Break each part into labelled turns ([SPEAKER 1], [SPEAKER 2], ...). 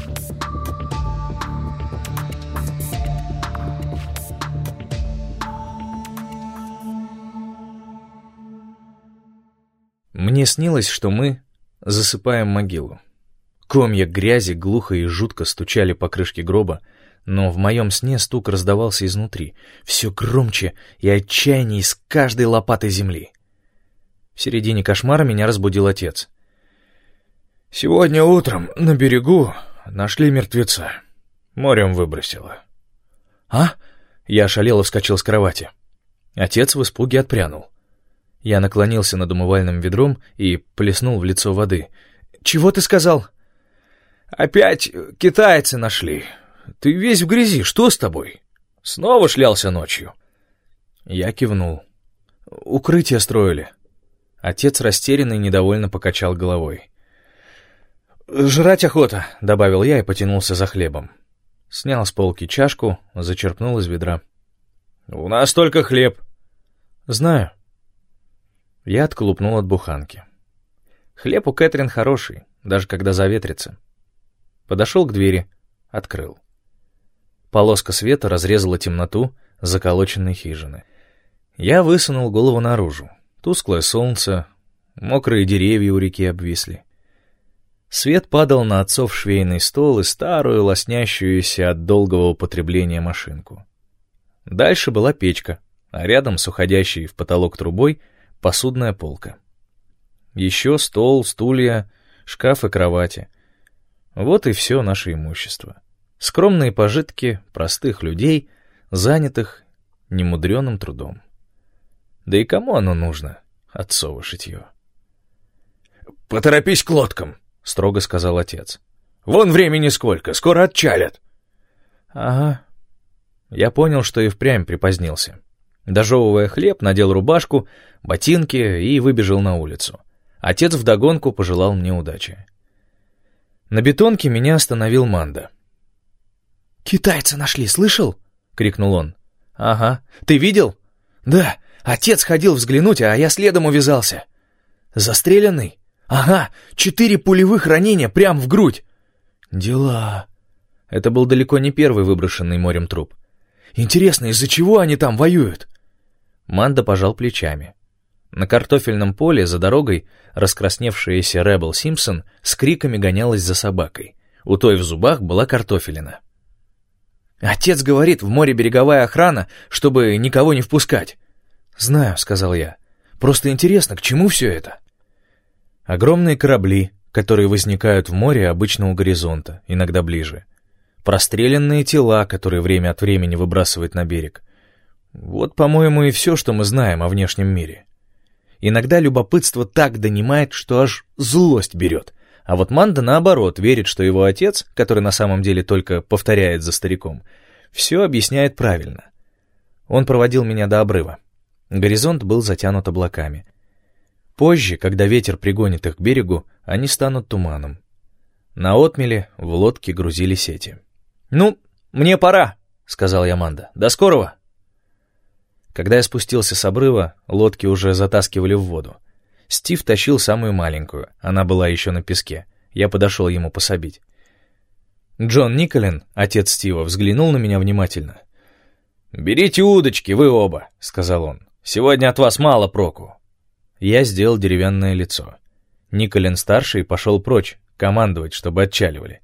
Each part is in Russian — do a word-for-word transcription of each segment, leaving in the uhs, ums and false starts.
[SPEAKER 1] Мне снилось, что мы засыпаем могилу. Комья грязи глухо и жутко стучали по крышке гроба, но в моем сне стук раздавался изнутри, все громче и отчаяннее из каждой лопаты земли. В середине кошмара меня разбудил отец. «Сегодня утром на берегу нашли мертвеца. Морем выбросило». «А?» Я ошалело вскочил с кровати. Отец в испуге отпрянул. Я наклонился над умывальным ведром и плеснул в лицо воды. «Чего ты сказал?» «Опять китайцы нашли. Ты весь в грязи, что с тобой? Снова шлялся ночью?» Я кивнул. «Укрытие строили». Отец растерянно и недовольно покачал головой. «Жрать охота», — добавил я и потянулся за хлебом. Снял с полки чашку, зачерпнул из ведра. «У нас только хлеб». «Знаю». Я отклупнул от буханки. Хлеб у Кэтрин хороший, даже когда заветрится. Подошел к двери, открыл. Полоска света разрезала темноту заколоченной хижины. Я высунул голову наружу. Тусклое солнце, мокрые деревья у реки обвисли. Свет падал на отцов швейный стол и старую, лоснящуюся от долгого употребления машинку. Дальше была печка, а рядом с уходящей в потолок трубой посудная полка. Еще стол, стулья, шкаф и кровати. Вот и все наше имущество. Скромные пожитки простых людей, занятых немудреным трудом. Да и кому оно нужно, отцово шитье? «Поторопись к лодкам», — строго сказал отец. «Вон времени сколько, скоро отчалят». «Ага». Я понял, что и впрямь припозднился. Дожевывая хлеб, надел рубашку, ботинки и выбежал на улицу. Отец вдогонку пожелал мне удачи. На бетонке меня остановил Манда. «Китайца нашли, слышал?» — крикнул он. «Ага. Ты видел?» «Да. Отец ходил взглянуть, а я следом увязался». «Застреленный?» «Ага. Четыре пулевых ранения прямо в грудь». «Дела». Это был далеко не первый выброшенный морем труп. «Интересно, из-за чего они там воюют?» Манда пожал плечами. На картофельном поле за дорогой раскрасневшаяся Ребел Симпсон с криками гонялась за собакой. У той в зубах была картофелина. «Отец говорит, в море береговая охрана, чтобы никого не впускать». «Знаю», — сказал я. «Просто интересно, к чему все это?» Огромные корабли, которые возникают в море обычно у горизонта, иногда ближе. Простреленные тела, которые время от времени выбрасывают на берег. Вот, по-моему, и все, что мы знаем о внешнем мире. Иногда любопытство так донимает, что аж злость берет. А вот Манда, наоборот, верит, что его отец, который на самом деле только повторяет за стариком, все объясняет правильно. Он проводил меня до обрыва. Горизонт был затянут облаками. Позже, когда ветер пригонит их к берегу, они станут туманом. На отмеле в лодке грузили сети. «Ну, мне пора», — сказал я Манда. «До скорого». Когда я спустился с обрыва, лодки уже затаскивали в воду. Стив тащил самую маленькую, она была еще на песке. Я подошел ему пособить. Джон Николин, отец Стива, взглянул на меня внимательно. «Берите удочки, вы оба», — сказал он. «Сегодня от вас мало проку». Я сделал деревянное лицо. Николин-старший пошел прочь, командовать, чтобы отчаливали.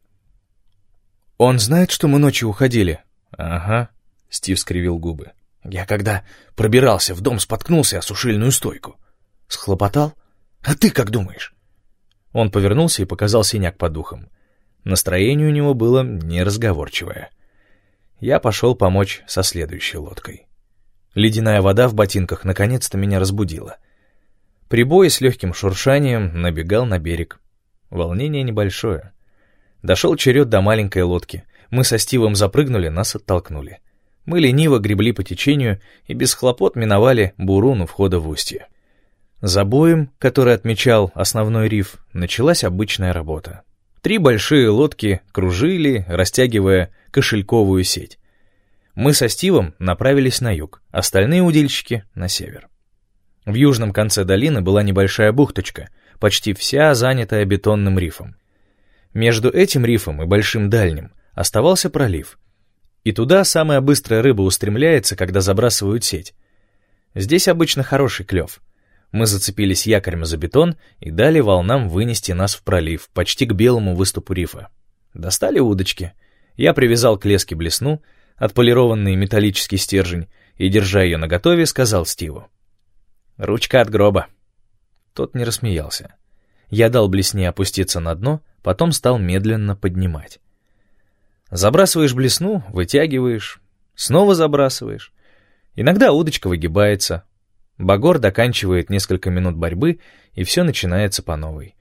[SPEAKER 1] «Он знает, что мы ночью уходили?» «Ага», — Стив скривил губы. «Я когда пробирался в дом, споткнулся о сушильную стойку». «Схлопотал? А ты как думаешь?» Он повернулся и показал синяк под ухом. Настроение у него было неразговорчивое. Я пошел помочь со следующей лодкой. Ледяная вода в ботинках наконец-то меня разбудила. Прибой с легким шуршанием набегал на берег. Волнение небольшое. Дошел черед до маленькой лодки. Мы со Стивом запрыгнули, нас оттолкнули. Мы лениво гребли по течению и без хлопот миновали бурун у входа в устье. За боем, который отмечал основной риф, началась обычная работа. Три большие лодки кружили, растягивая кошельковую сеть. Мы со Стивом направились на юг, остальные удильщики — на север. В южном конце долины была небольшая бухточка, почти вся занятая бетонным рифом. Между этим рифом и Большим Дальним оставался пролив. И туда самая быстрая рыба устремляется, когда забрасывают сеть. Здесь обычно хороший клев. Мы зацепились якорем за бетон и дали волнам вынести нас в пролив, почти к белому выступу рифа. Достали удочки. Я привязал к леске блесну, отполированный металлический стержень, и, держа ее наготове, сказал Стиву: «Ручка от гроба». Тот не рассмеялся. Я дал блесне опуститься на дно, потом стал медленно поднимать. Забрасываешь блесну, вытягиваешь, снова забрасываешь. Иногда удочка выгибается. Багор доканчивает несколько минут борьбы, и все начинается по новой.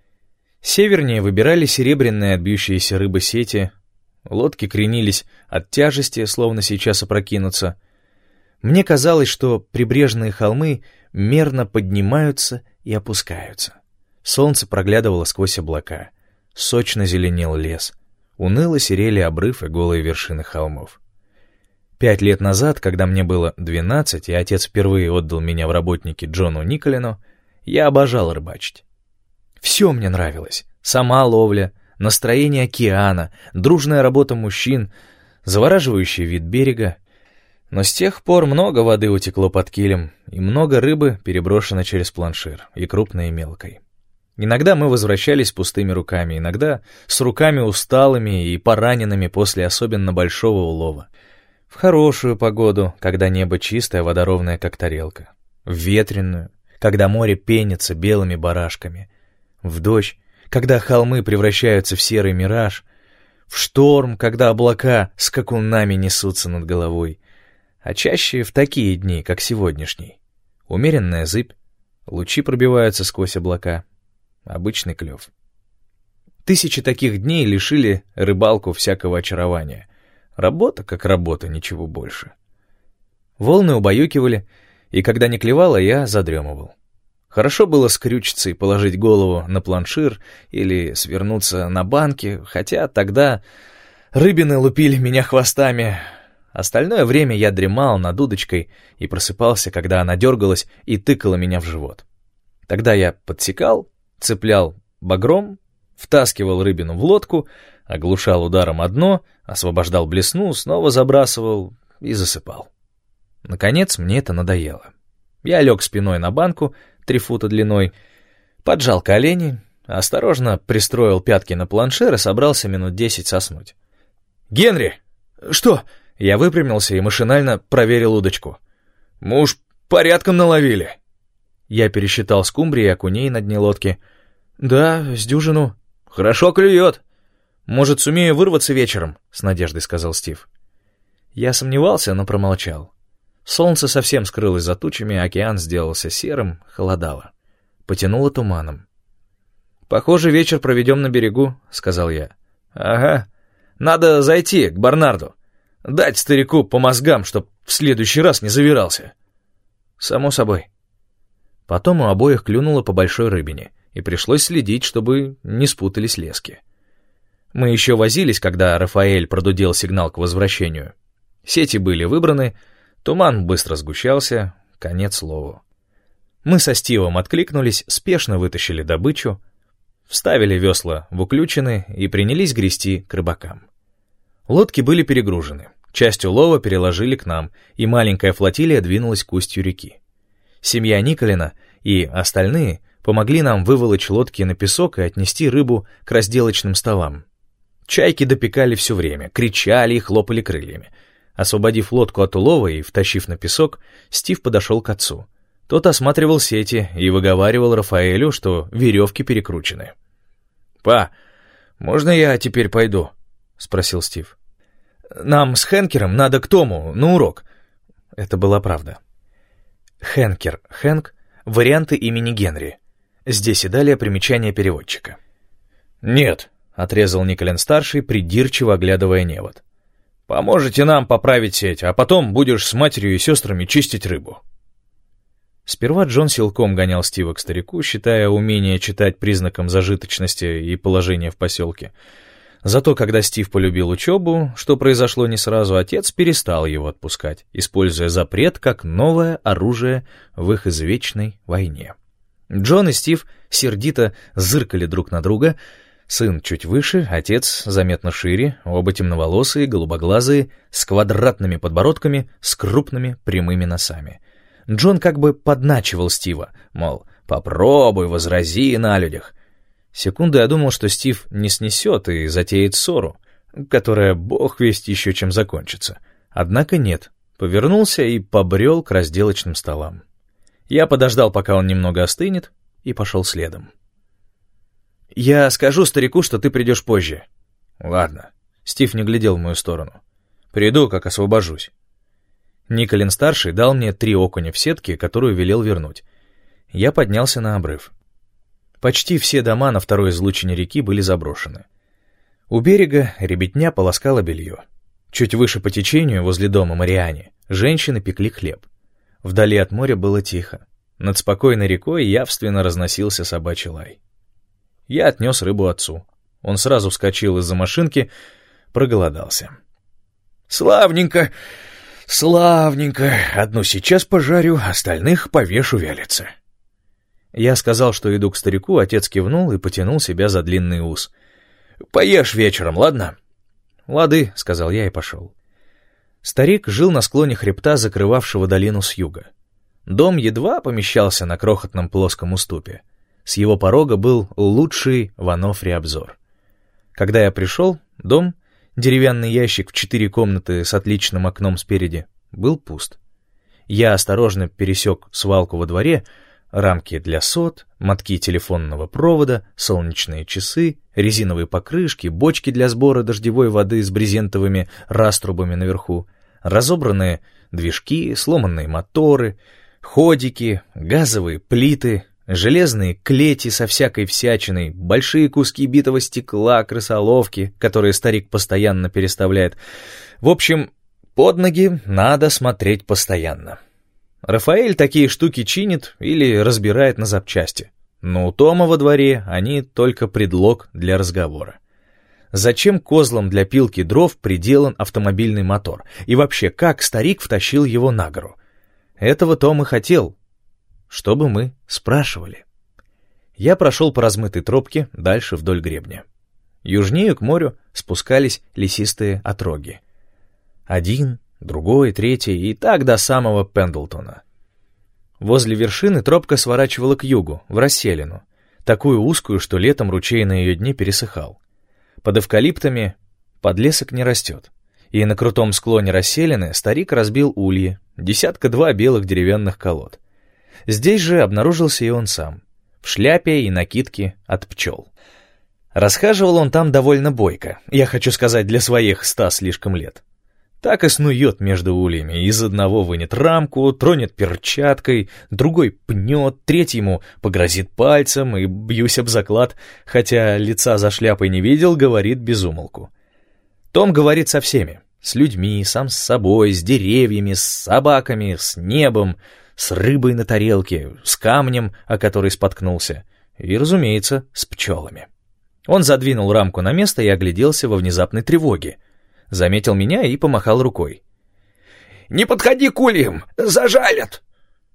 [SPEAKER 1] Севернее выбирали серебряные от бьющейся рыбы сети, лодки кренились от тяжести, словно сейчас опрокинутся. Мне казалось, что прибрежные холмы мерно поднимаются и опускаются. Солнце проглядывало сквозь облака, сочно зеленел лес, уныло серели обрыв и голые вершины холмов. Пять лет назад, когда мне было двенадцать, и отец впервые отдал меня в работники Джону Николину, я обожал рыбачить. Все мне нравилось. Сама ловля, настроение океана, дружная работа мужчин, завораживающий вид берега. Но с тех пор много воды утекло под килем, и много рыбы переброшено через планшир, и крупной, и мелкой. Иногда мы возвращались пустыми руками, иногда с руками усталыми и пораненными после особенно большого улова. В хорошую погоду, когда небо чистое, вода ровная, как тарелка. В ветреную, когда море пенится белыми барашками. В дождь, когда холмы превращаются в серый мираж. В шторм, когда облака скакунами несутся над головой. А чаще в такие дни, как сегодняшний. Умеренная зыбь, лучи пробиваются сквозь облака. Обычный клев. Тысячи таких дней лишили рыбалку всякого очарования. Работа как работа, ничего больше. Волны убаюкивали, и когда не клевало, я задремывал. Хорошо было скрючиться и положить голову на планшир или свернуться на банке, хотя тогда рыбины лупили меня хвостами. Остальное время я дремал над удочкой и просыпался, когда она дергалась и тыкала меня в живот. Тогда я подсекал, цеплял багром, втаскивал рыбину в лодку, оглушал ударом о дно, освобождал блесну, снова забрасывал и засыпал. Наконец мне это надоело. Я лег спиной на банку, три фута длиной, поджал колени, осторожно пристроил пятки на планшир и собрался минут десять соснуть. «Генри!» «Что?» Я выпрямился и машинально проверил удочку. «Мы уж порядком наловили». Я пересчитал скумбрии и окуней на дне лодки. «Да, с дюжину». «Хорошо клюет». «Может, сумею вырваться вечером?» — с надеждой сказал Стив. Я сомневался, но промолчал. Солнце совсем скрылось за тучами, океан сделался серым, холодало. Потянуло туманом. «Похоже, вечер проведем на берегу», — сказал я. «Ага. Надо зайти к Барнарду. Дать старику по мозгам, чтоб в следующий раз не завирался». «Само собой». Потом у обоих клюнуло по большой рыбине, и пришлось следить, чтобы не спутались лески. Мы еще возились, когда Рафаэль продудел сигнал к возвращению. Сети были выбраны, туман быстро сгущался, конец лову. Мы со Стивом откликнулись, спешно вытащили добычу, вставили весла в уключины и принялись грести к рыбакам. Лодки были перегружены, часть улова переложили к нам, и маленькая флотилия двинулась к устью реки. Семья Николина и остальные помогли нам выволочь лодки на песок и отнести рыбу к разделочным столам. Чайки допекали все время, кричали и хлопали крыльями. Освободив лодку от улова и втащив на песок, Стив подошел к отцу. Тот осматривал сети и выговаривал Рафаэлю, что веревки перекручены. «Па, можно я теперь пойду?» — спросил Стив. «Нам с Хэнкером надо к Тому, на урок». Это была правда. Хэнкер, Хэнк — варианты имени Генри. Здесь и далее примечание переводчика. «Нет», — отрезал Николин-старший, придирчиво оглядывая невод. «Поможете нам поправить сеть, а потом будешь с матерью и сестрами чистить рыбу». Сперва Джон силком гонял Стива к старику, считая умение читать признаком зажиточности и положения в поселке. Зато когда Стив полюбил учебу, что произошло не сразу, отец перестал его отпускать, используя запрет как новое оружие в их извечной войне. Джон и Стив сердито зыркали друг на друга. Сын чуть выше, отец заметно шире, оба темноволосые, голубоглазые, с квадратными подбородками, с крупными прямыми носами. Джон как бы подначивал Стива, мол, попробуй, возрази на людях. Секунду я думал, что Стив не снесет и затеет ссору, которая бог весть еще чем закончится. Однако нет, повернулся и побрел к разделочным столам. Я подождал, пока он немного остынет, и пошел следом. «Я скажу старику, что ты придешь позже». «Ладно». Стив не глядел в мою сторону. «Приду, как освобожусь». Николин-старший дал мне три окуня в сетке, которую велел вернуть. Я поднялся на обрыв. Почти все дома на второй излучине реки были заброшены. У берега ребятня полоскала белье. Чуть выше по течению, возле дома Мариани, женщины пекли хлеб. Вдали от моря было тихо. Над спокойной рекой явственно разносился собачий лай. Я отнес рыбу отцу. Он сразу вскочил из-за машинки, проголодался. «Славненько, славненько. Одну сейчас пожарю, остальных повешу вялиться». Я сказал, что иду к старику, отец кивнул и потянул себя за длинный ус. «Поешь вечером, ладно?» «Лады», — сказал я и пошел. Старик жил на склоне хребта, закрывавшего долину с юга. Дом едва помещался на крохотном плоском уступе. С его порога был лучший в Анофре обзор. Когда я пришел, дом, деревянный ящик в четыре комнаты с отличным окном спереди, был пуст. Я осторожно пересек свалку во дворе, рамки для сот, мотки телефонного провода, солнечные часы, резиновые покрышки, бочки для сбора дождевой воды с брезентовыми раструбами наверху, разобранные движки, сломанные моторы, ходики, газовые плиты, железные клети со всякой всячиной, большие куски битого стекла, крысоловки, которые старик постоянно переставляет. В общем, под ноги надо смотреть постоянно. Рафаэль такие штуки чинит или разбирает на запчасти, но у Тома во дворе они только предлог для разговора. Зачем козлам для пилки дров приделан автомобильный мотор? И вообще, как старик втащил его на гору? Этого Том и хотел, чтобы мы спрашивали. Я прошел по размытой тропке дальше вдоль гребня. Южнее к морю спускались лесистые отроги. Один, другой, третий и так до самого Пендлтона. Возле вершины тропка сворачивала к югу, в расселину, такую узкую, что летом ручей на ее дне пересыхал. Под эвкалиптами подлесок не растет, и на крутом склоне расселины старик разбил ульи, десятка-два белых деревянных колод. Здесь же обнаружился и он сам, в шляпе и накидке от пчел. Расхаживал он там довольно бойко, я хочу сказать, для своих ста слишком лет. Так и снует между ульями, из одного вынет рамку, тронет перчаткой, другой пнет, третьему погрозит пальцем и, бьюсь об заклад, хотя лица за шляпой не видел, говорит без умолку. Том говорит со всеми, с людьми, сам с собой, с деревьями, с собаками, с небом, с рыбой на тарелке, с камнем, о который споткнулся, и, разумеется, с пчелами. Он задвинул рамку на место и огляделся во внезапной тревоге. Заметил меня и помахал рукой. «Не подходи к ульям, зажалят!»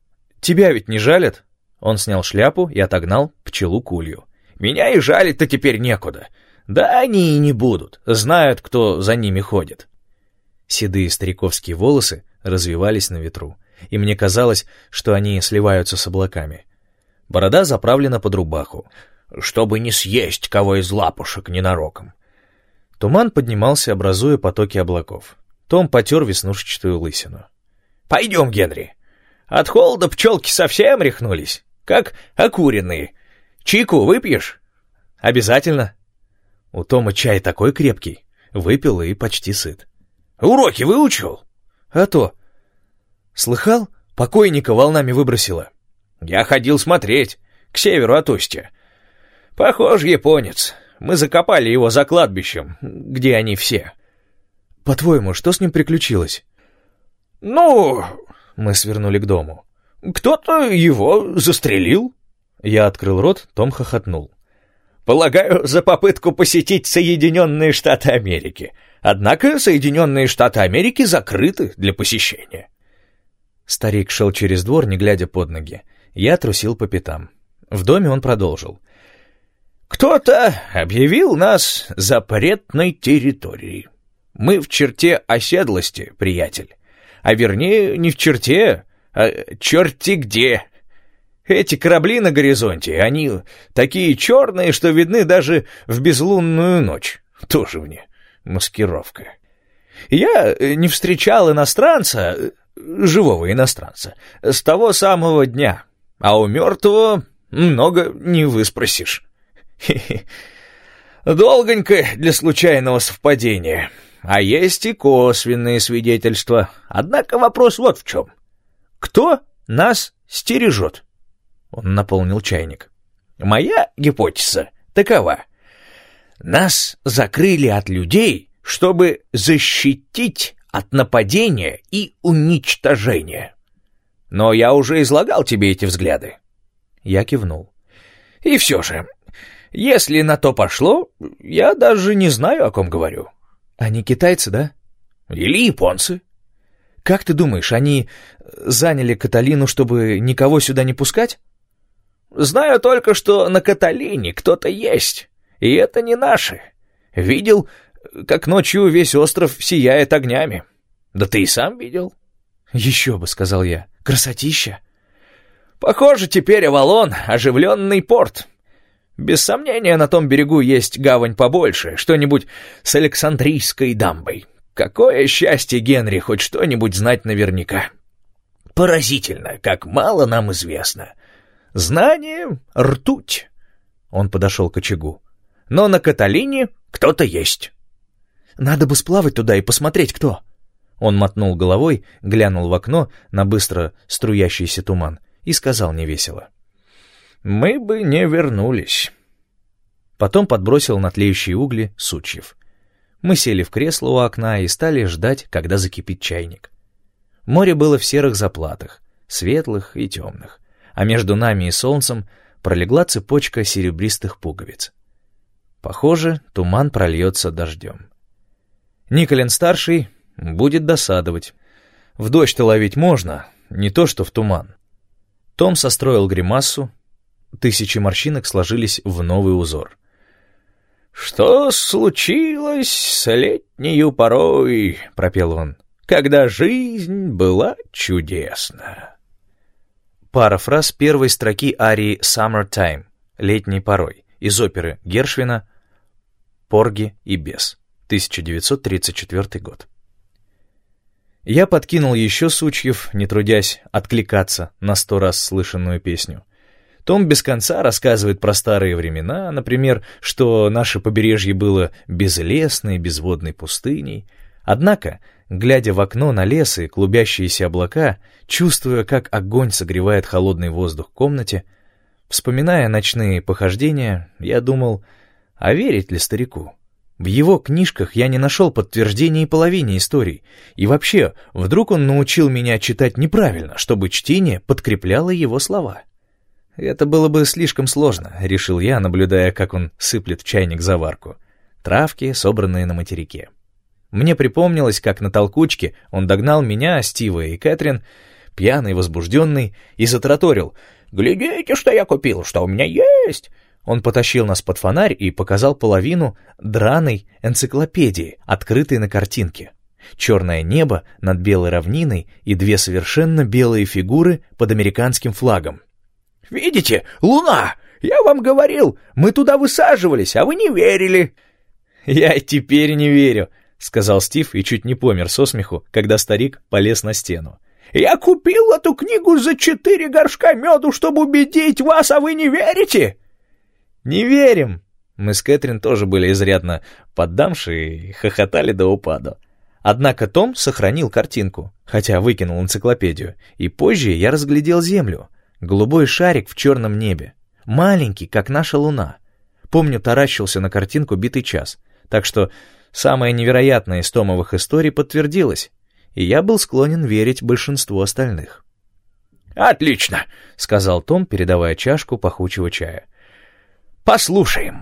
[SPEAKER 1] «Тебя ведь не жалят?» Он снял шляпу и отогнал пчелу к улью. «Меня и жалить-то теперь некуда. Да они и не будут, знают, кто за ними ходит». Седые стариковские волосы развивались на ветру, и мне казалось, что они сливаются с облаками. Борода заправлена под рубаху, чтобы не съесть кого из лапушек ненароком. Туман поднимался, образуя потоки облаков. Том потер веснушчатую лысину. «Пойдем, Генри. От холода пчелки совсем рехнулись, как окуренные. Чайку выпьешь?» «Обязательно». У Тома чай такой крепкий. Выпил и почти сыт. «Уроки выучил?» «А то». «Слыхал? Покойника волнами выбросило». «Я ходил смотреть, к северу от устья. Похож японец. Мы закопали его за кладбищем, где они все». «По-твоему, что с ним приключилось?» «Ну...» — мы свернули к дому. «Кто-то его застрелил». Я открыл рот, Том хохотнул. «Полагаю, за попытку посетить Соединенные Штаты Америки. Однако Соединенные Штаты Америки закрыты для посещения». Старик шел через двор, не глядя под ноги. Я трусил по пятам. В доме он продолжил. Кто-то объявил нас запретной территорией. Мы в черте оседлости, приятель. А вернее, не в черте, а черти где. Эти корабли на горизонте, они такие черные, что видны даже в безлунную ночь. Тоже мне маскировка. Я не встречал иностранца, живого иностранца, с того самого дня, а у мертвого много не выспросишь. Долгонько для случайного совпадения. А есть и косвенные свидетельства. Однако вопрос вот в чем. Кто нас стережет? Он наполнил чайник. Моя гипотеза такова. Нас закрыли от людей, чтобы защитить от нападения и уничтожения. Но я уже излагал тебе эти взгляды. Я кивнул. И все же, если на то пошло, я даже не знаю, о ком говорю. Они китайцы, да? Или японцы. Как ты думаешь, они заняли Каталину, чтобы никого сюда не пускать? Знаю только, что на Каталине кто-то есть, и это не наши. Видел, как ночью весь остров сияет огнями. Да ты и сам видел. Еще бы, сказал я, красотища. Похоже, теперь Авалон — оживленный порт. Без сомнения, на том берегу есть гавань побольше, что-нибудь с Александрийской дамбой. Какое счастье, Генри, хоть что-нибудь знать наверняка. Поразительно, как мало нам известно. Знание — ртуть. Он подошел к очагу. Но на Каталине кто-то есть. Надо бы сплавать туда и посмотреть, кто. Он мотнул головой, глянул в окно на быстро струящийся туман и сказал невесело. Мы бы не вернулись. Потом подбросил на тлеющие угли сучьев. Мы сели в кресло у окна и стали ждать, когда закипит чайник. Море было в серых заплатах, светлых и темных, а между нами и солнцем пролегла цепочка серебристых пуговиц. Похоже, туман прольется дождем. Николин-старший будет досадовать. В дождь-то ловить можно, не то что в туман. Том состроил гримасу. Тысячи морщинок сложились в новый узор. «Что случилось с летнею порой?» — пропел он. «Когда жизнь была чудесна». Пара фраз первой строки арии «Summertime» — «Летней порой» из оперы Гершвина «Порги и бес», тысяча девятьсот тридцать четвёртый год. Я подкинул еще сучьев, не трудясь откликаться на сто раз слышанную песню. Том без конца рассказывает про старые времена, например, что наше побережье было безлесной, безводной пустыней. Однако, глядя в окно на лес и клубящиеся облака, чувствуя, как огонь согревает холодный воздух в комнате, вспоминая ночные похождения, я думал, а верить ли старику? В его книжках я не нашел подтверждения и половины историй. И вообще, вдруг он научил меня читать неправильно, чтобы чтение подкрепляло его слова. Это было бы слишком сложно, решил я, наблюдая, как он сыплет в чайник заварку. Травки, собранные на материке. Мне припомнилось, как на толкучке он догнал меня, Стива и Кэтрин, пьяный, возбужденный, и затараторил. «Глядите, что я купил, что у меня есть!» Он потащил нас под фонарь и показал половину драной энциклопедии, открытой на картинке. Черное небо над белой равниной и две совершенно белые фигуры под американским флагом. «Видите, луна! Я вам говорил, мы туда высаживались, а вы не верили!» «Я и теперь не верю», — сказал Стив и чуть не помер со смеху, когда старик полез на стену. «Я купил эту книгу за четыре горшка меду, чтобы убедить вас, а вы не верите?» «Не верим!» Мы с Кэтрин тоже были изрядно поддамши и хохотали до упаду. Однако Том сохранил картинку, хотя выкинул энциклопедию, и позже я разглядел Землю. Голубой шарик в черном небе, маленький, как наша луна. Помню, таращился на картинку битый час, так что самое невероятное из Томовых историй подтвердилось, и я был склонен верить большинству остальных. «Отлично!» — сказал Том, передавая чашку пахучего чая. «Послушаем!»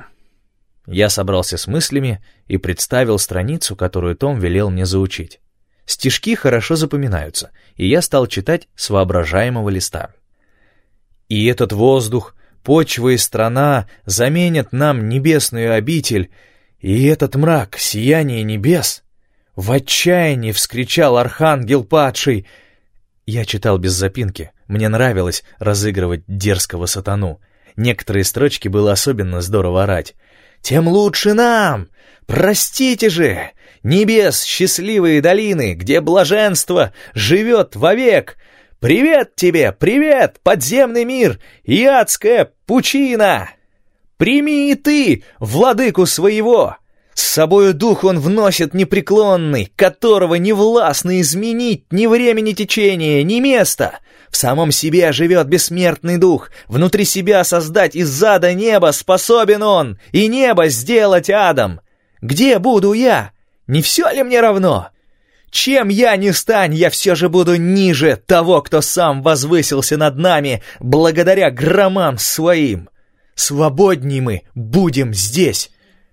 [SPEAKER 1] Я собрался с мыслями и представил страницу, которую Том велел мне заучить. Стишки хорошо запоминаются, и я стал читать с воображаемого листа. И этот воздух почва и страна заменят нам небесную обитель, и этот мрак — сияние небес. В отчаянии вскричал архангел падший. Я читал без запинки, мне нравилось разыгрывать дерзкого сатану. Некоторые строчки было особенно здорово орать. «Тем лучше нам! Простите же! Небес счастливые долины, где блаженство живет вовек! Привет тебе, привет, подземный мир и адская пучина! Прими и ты владыку своего! С собою дух он вносит непреклонный, которого не властно изменить ни времени течения, ни места. В самом себе живет бессмертный дух, внутри себя создать из ада небо способен он, и небо сделать адом. Где буду я? Не все ли мне равно? Чем я не стань, я все же буду ниже того, кто сам возвысился над нами, благодаря громам своим. Свободней мы будем здесь».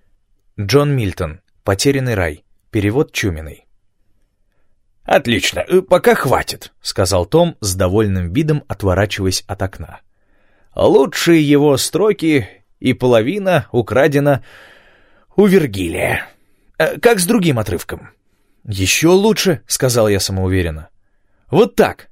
[SPEAKER 1] Джон Мильтон. «Потерянный рай». Перевод Чуминой. «Отлично, пока хватит», — сказал Том с довольным видом, отворачиваясь от окна. «Лучшие его строки и половина украдена у Вергилия. Как с другим отрывком?» «Еще лучше», — сказал я самоуверенно. «Вот так.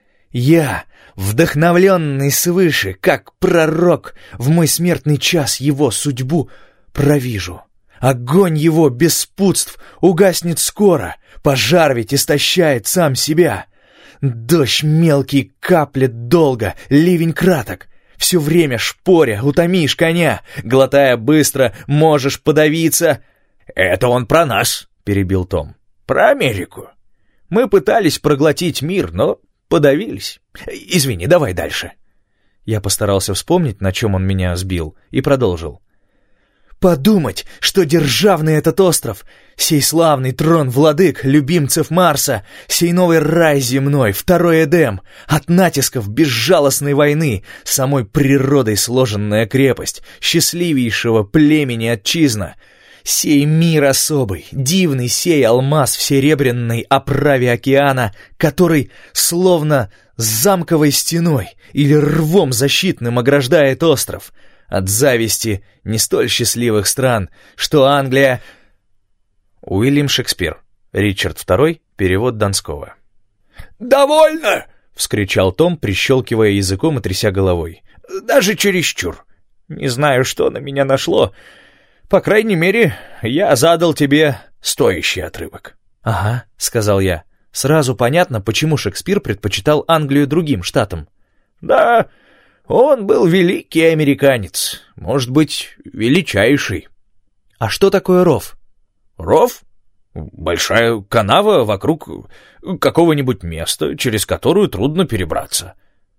[SPEAKER 1] Я, вдохновленный свыше, как пророк, в мой смертный час его судьбу провижу. Огонь его беспутств угаснет скоро, пожар ведь истощает сам себя. Дождь мелкий каплет долго, ливень краток. Все время шпоря, утомишь коня, глотая быстро, можешь подавиться». «Это он про нас», — перебил Том. «Про Америку. Мы пытались проглотить мир, но подавились. Извини, давай дальше». Я постарался вспомнить, на чем он меня сбил, и продолжил. «Подумать, что державный этот остров, сей славный трон владык, любимцев Марса, сей новый рай земной, второй Эдем, от натисков безжалостной войны, самой природой сложенная крепость, счастливейшего племени отчизна, сей мир особый, дивный сей алмаз в серебряной оправе океана, который словно замковой стеной или рвом защитным ограждает остров, от зависти не столь счастливых стран, что Англия...» Уильям Шекспир. Ричард второй. Перевод Донского. «Довольно!» — вскричал Том, прищелкивая языком и тряся головой. «Даже чересчур. Не знаю, что на меня нашло. По крайней мере, я задал тебе стоящий отрывок». «Ага», — сказал я. Сразу понятно, почему Шекспир предпочитал Англию другим штатам. «Да, он был великий американец, может быть, величайший». «А что такое ров?» «Ров? Большая канава вокруг какого-нибудь места, через которую трудно перебраться.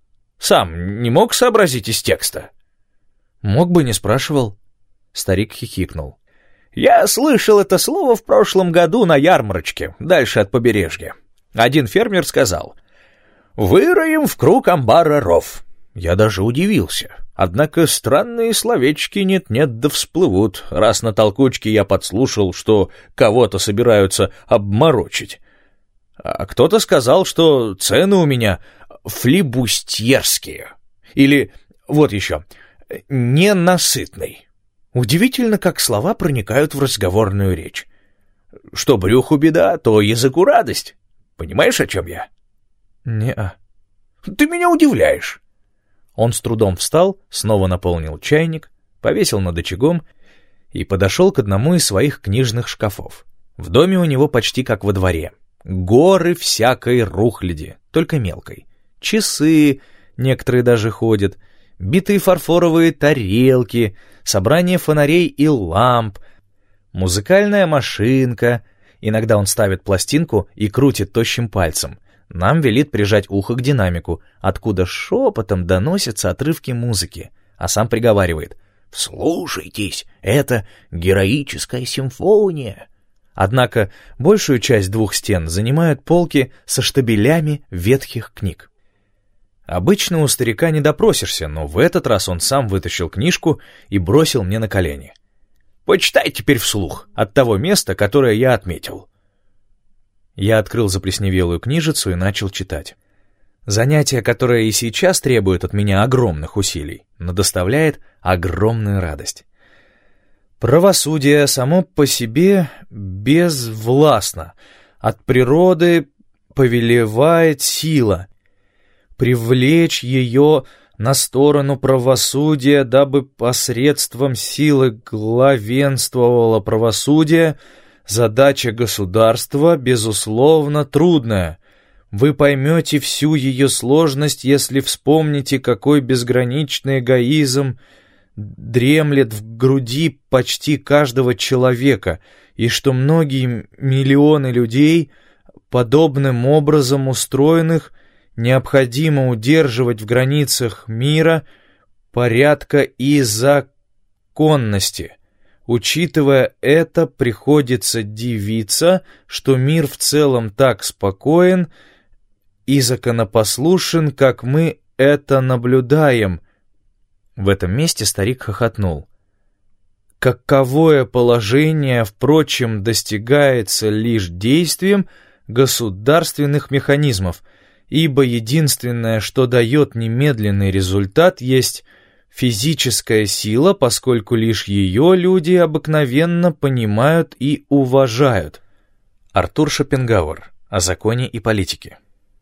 [SPEAKER 1] Сам не мог сообразить из текста?» «Мог бы, не спрашивал». Старик хихикнул. «Я слышал это слово в прошлом году на ярмарочке, дальше от побережья. Один фермер сказал: «Выроем в круг амбара ров». Я даже удивился. Однако странные словечки нет-нет да всплывут, раз на толкучке я подслушал, что кого-то собираются обморочить. А кто-то сказал, что цены у меня флибустьерские. Или, вот еще, ненасытный. Удивительно, как слова проникают в разговорную речь. Что брюху беда, то языку радость. Понимаешь, о чем я? Не-а. Ты меня удивляешь. Он с трудом встал, снова наполнил чайник, повесил над очагом и подошел к одному из своих книжных шкафов. В доме у него почти как во дворе. Горы всякой рухляди, только мелкой. Часы, некоторые даже ходят, битые фарфоровые тарелки, собрание фонарей и ламп, музыкальная машинка. Иногда он ставит пластинку и крутит тощим пальцем. Нам велит прижать ухо к динамику, откуда шепотом доносятся отрывки музыки, а сам приговаривает: «Вслушайтесь, это героическая симфония». Однако большую часть двух стен занимают полки со штабелями ветхих книг. Обычно у старика не допросишься, но в этот раз он сам вытащил книжку и бросил мне на колени. «Почитай теперь вслух, от того места, которое я отметил». Я открыл заплесневелую книжицу и начал читать. Занятие, которое и сейчас требует от меня огромных усилий, но доставляет огромную радость. Правосудие само по себе безвластно. От природы повелевает сила. Привлечь ее на сторону правосудия, дабы посредством силы главенствовало правосудие, задача государства, безусловно, трудная. Вы поймете всю ее сложность, если вспомните, какой безграничный эгоизм дремлет в груди почти каждого человека, и что многие миллионы людей, подобным образом устроенных, необходимо удерживать в границах мира, порядка и законности. Учитывая это, приходится дивиться, что мир в целом так спокоен и законопослушен, как мы это наблюдаем. В этом месте старик хохотнул. Каковое положение, впрочем, достигается лишь действием государственных механизмов, ибо единственное, что дает немедленный результат, есть физическая сила, поскольку лишь ее люди обыкновенно понимают и уважают. Артур Шопенгауэр. О законе и политике.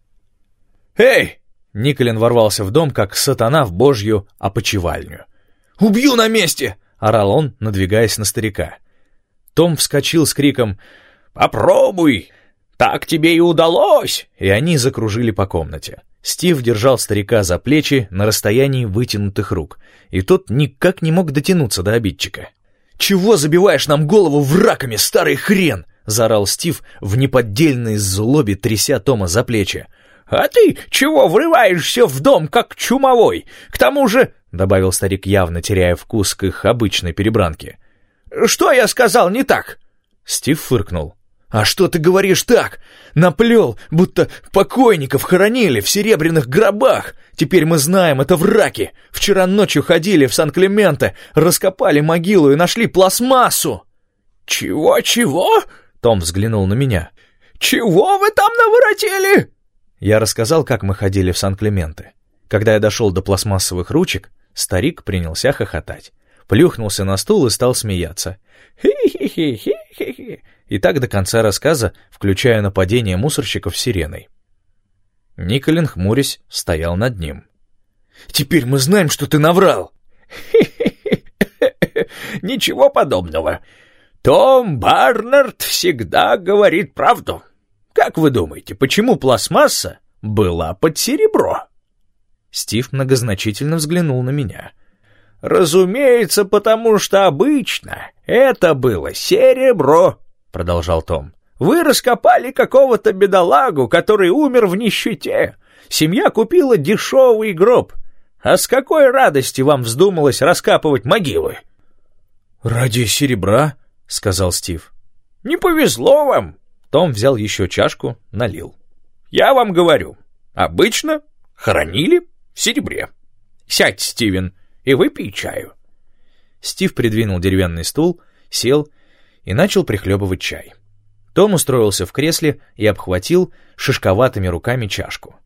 [SPEAKER 1] «Эй!» — Николин ворвался в дом, как сатана в божью опочивальню. «Убью на месте!» — орал он, надвигаясь на старика. Том вскочил с криком «Попробуй! Так тебе и удалось!» И они закружили по комнате. Стив держал старика за плечи на расстоянии вытянутых рук, и тот никак не мог дотянуться до обидчика. «Чего забиваешь нам голову врагами, старый хрен?» — заорал Стив в неподдельной злобе, тряся Тома за плечи. «А ты чего врываешься в дом, как чумовой? К тому же...» — добавил старик, явно теряя вкус к их обычной перебранке. «Что я сказал не так?» Стив фыркнул. «А что ты говоришь так? Наплел, будто покойников хоронили в серебряных гробах. Теперь мы знаем, это враки. Вчера ночью ходили в Сан-Клементе, раскопали могилу и нашли пластмассу». «Чего-чего?» — Том взглянул на меня. «Чего вы там наворотили?» Я рассказал, как мы ходили в Сан-Клементе. Когда я дошел до пластмассовых ручек, старик принялся хохотать. Плюхнулся на стул и стал смеяться. «Хи-хи-хи-хи-хи-хи». И так до конца рассказа, включая нападение мусорщиков сиреной. Николин, хмурясь, стоял над ним. «Теперь мы знаем, что ты наврал!» «Ничего подобного. Том Барнард всегда говорит правду. Как вы думаете, почему пластмасса была под серебро?» Стив многозначительно взглянул на меня. «Разумеется, потому что обычно это было серебро», — продолжал Том. «Вы раскопали какого-то бедолагу, который умер в нищете. Семья купила дешевый гроб. А с какой радости вам вздумалось раскапывать могилы?» «Ради серебра», — сказал Стив. «Не повезло вам». Том взял еще чашку, налил. «Я вам говорю, обычно хоронили в серебре. Сядь, Стивен, и выпей чаю». Стив придвинул деревянный стул, сел и начал прихлебывать чай. Том устроился в кресле и обхватил шишковатыми руками чашку.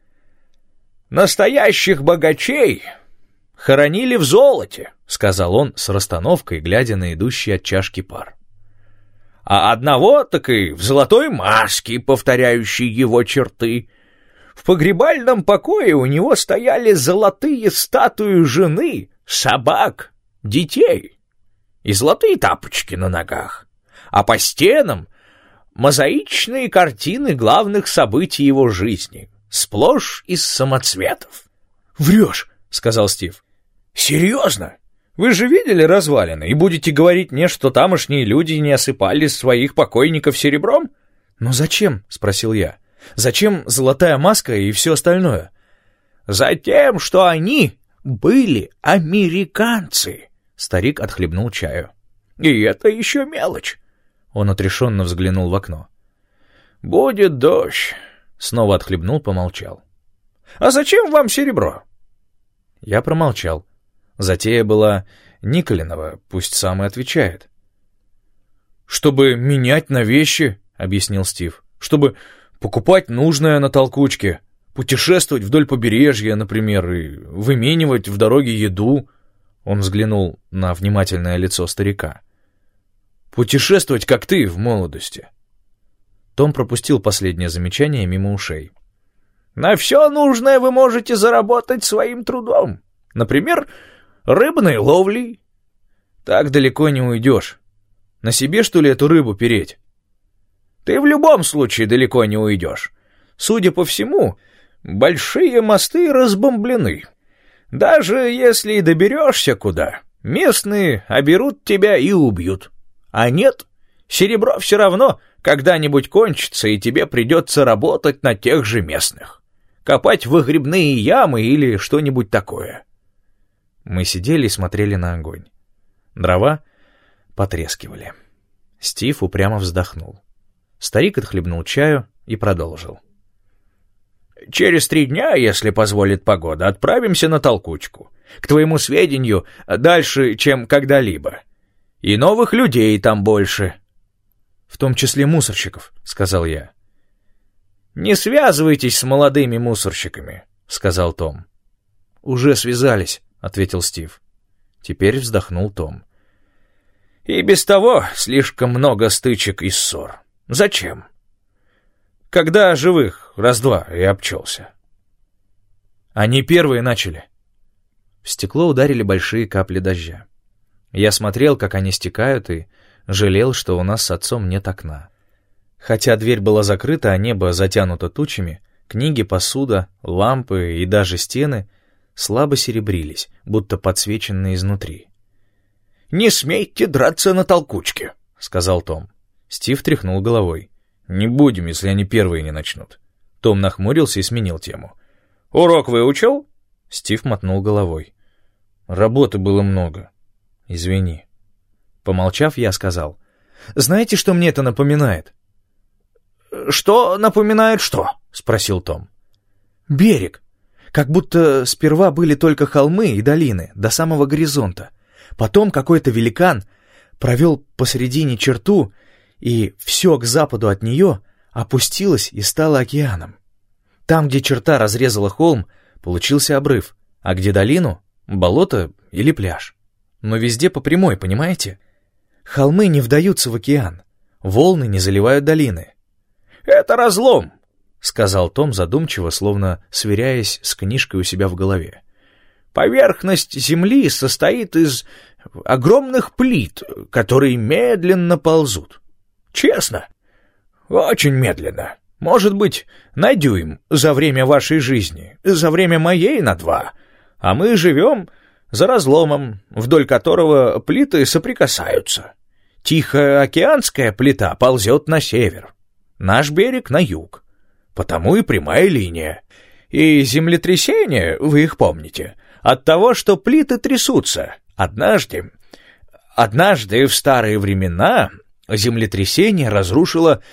[SPEAKER 1] «Настоящих богачей хоронили в золоте», — сказал он с расстановкой, глядя на идущий от чашки пар. «А одного так и в золотой маске, повторяющей его черты. В погребальном покое у него стояли золотые статуи жены, собак, детей и золотые тапочки на ногах, а по стенам мозаичные картины главных событий его жизни, сплошь из самоцветов». «Врешь», — сказал Стив. «Серьезно? Вы же видели развалины и будете говорить мне, что тамошние люди не осыпали своих покойников серебром?» «Но зачем?» — спросил я. «Зачем золотая маска и все остальное?» «Затем, что они были американцы», — старик отхлебнул чаю. «И это еще мелочь». Он отрешенно взглянул в окно. «Будет дождь», — снова отхлебнул, помолчал. «А зачем вам серебро?» Я промолчал. Затея была Николинова, пусть сам и отвечает. «Чтобы менять на вещи», — объяснил Стив. «Чтобы покупать нужное на толкучке. Путешествовать вдоль побережья, например, и выменивать в дороге еду. Он взглянул на внимательное лицо старика. Путешествовать, как ты, в молодости. Том пропустил последнее замечание мимо ушей. На все нужное вы можете заработать своим трудом. Например, рыбной ловлей. Так далеко не уйдешь. На себе, что ли, эту рыбу переть? Ты в любом случае далеко не уйдешь. Судя по всему, большие мосты разбомблены. Даже если и доберешься куда, местные оберут тебя и убьют. А нет, серебро все равно когда-нибудь кончится, и тебе придется работать на тех же местных. Копать выгребные ямы или что-нибудь такое. Мы сидели и смотрели на огонь. Дрова потрескивали. Стив упрямо вздохнул. Старик отхлебнул чаю и продолжил. «Через три дня, если позволит погода, отправимся на толкучку. К твоему сведению, дальше, чем когда-либо. И новых людей там больше». «В том числе мусорщиков», — сказал я. «Не связывайтесь с молодыми мусорщиками», — сказал Том. «Уже связались», — ответил Стив. Теперь вздохнул Том. «И без того слишком много стычек и ссор. Зачем? Когда живых раз-два и обчелся». «Они первые начали». В стекло ударили большие капли дождя. Я смотрел, как они стекают, и жалел, что у нас с отцом нет окна. Хотя дверь была закрыта, а небо затянуто тучами, книги, посуда, лампы и даже стены слабо серебрились, будто подсвеченные изнутри. «Не смейте драться на толкучке», — сказал Том. Стив тряхнул головой. «Не будем, если они первые не начнут». Том нахмурился и сменил тему. «Урок выучил?» Стив мотнул головой. «Работы было много. Извини». Помолчав, я сказал. «Знаете, что мне это напоминает?» «Что напоминает что?» — спросил Том. «Берег. Как будто сперва были только холмы и долины, до самого горизонта. Потом какой-то великан провел посредине черту, и все к западу от нее опустилось и стало океаном. Там, где черта разрезала холм, получился обрыв, а где долину — болото или пляж. Но везде по прямой, понимаете? Холмы не вдаются в океан, волны не заливают долины». «Это разлом», — сказал Том задумчиво, словно сверяясь с книжкой у себя в голове. «Поверхность Земли состоит из огромных плит, которые медленно ползут. Честно, очень медленно. Может быть, на дюйм за время вашей жизни, за время моей на два. А мы живем за разломом, вдоль которого плиты соприкасаются. Тихоокеанская плита ползет на север, наш берег на юг. Потому и прямая линия. И землетрясения, вы их помните, от того, что плиты трясутся. Однажды, однажды в старые времена землетрясение разрушило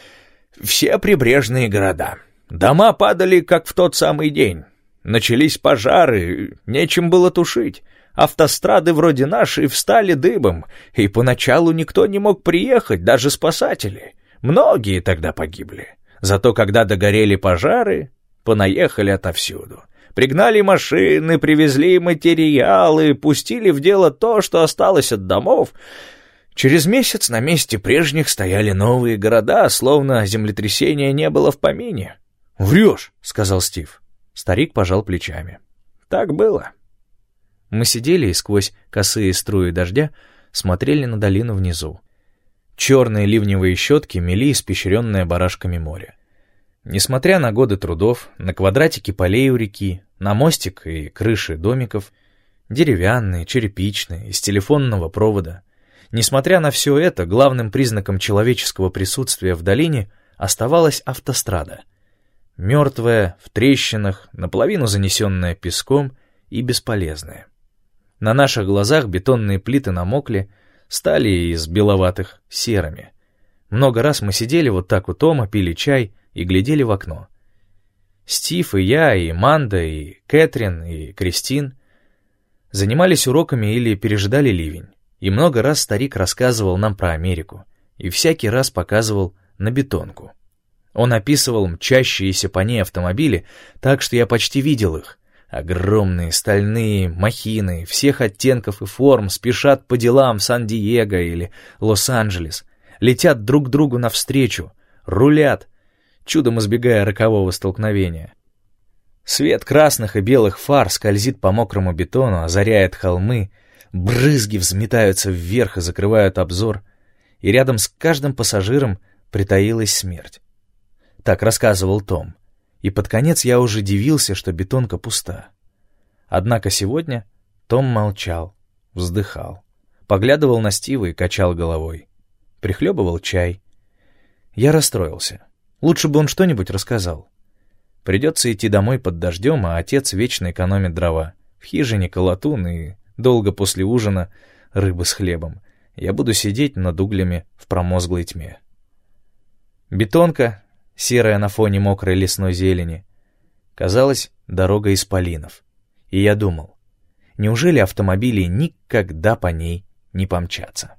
[SPEAKER 1] все прибрежные города. Дома падали, как в тот самый день. Начались пожары, нечем было тушить. Автострады вроде нашей встали дыбом, и поначалу никто не мог приехать, даже спасатели. Многие тогда погибли. Зато когда догорели пожары, понаехали отовсюду. Пригнали машины, привезли материалы, пустили в дело то, что осталось от домов. Через месяц на месте прежних стояли новые города, словно землетрясения не было в помине. «Врешь», — сказал Стив. Старик пожал плечами. «Так было». Мы сидели и сквозь косые струи дождя смотрели на долину внизу. Черные ливневые щетки мели испещренное барашками море. Несмотря на годы трудов, на квадратики полей у реки, на мостик и крыши домиков, деревянные, черепичные, из телефонного провода, несмотря на все это, главным признаком человеческого присутствия в долине оставалась автострада. Мертвая, в трещинах, наполовину занесенная песком и бесполезная. На наших глазах бетонные плиты намокли, стали из беловатых серыми. Много раз мы сидели вот так у Тома, пили чай и глядели в окно. Стив и я, и Манда, и Кэтрин, и Кристин занимались уроками или пережидали ливень. И много раз старик рассказывал нам про Америку, и всякий раз показывал на бетонку. Он описывал мчащиеся по ней автомобили так, что я почти видел их. Огромные стальные махины всех оттенков и форм спешат по делам в Сан-Диего или Лос-Анджелес, летят друг другу навстречу, рулят, чудом избегая рокового столкновения. Свет красных и белых фар скользит по мокрому бетону, озаряет холмы, брызги взметаются вверх и закрывают обзор, и рядом с каждым пассажиром притаилась смерть. Так рассказывал Том, и под конец я уже дивился, что бетонка пуста. Однако сегодня Том молчал, вздыхал, поглядывал на Стива и качал головой, прихлебывал чай. Я расстроился. Лучше бы он что-нибудь рассказал. Придется идти домой под дождем, а отец вечно экономит дрова. В хижине колотун и долго после ужина рыба с хлебом. Я буду сидеть над углями в промозглой тьме. Бетонка, серая на фоне мокрой лесной зелени, казалась дорогой исполинов. И я думал, неужели автомобили никогда по ней не помчатся?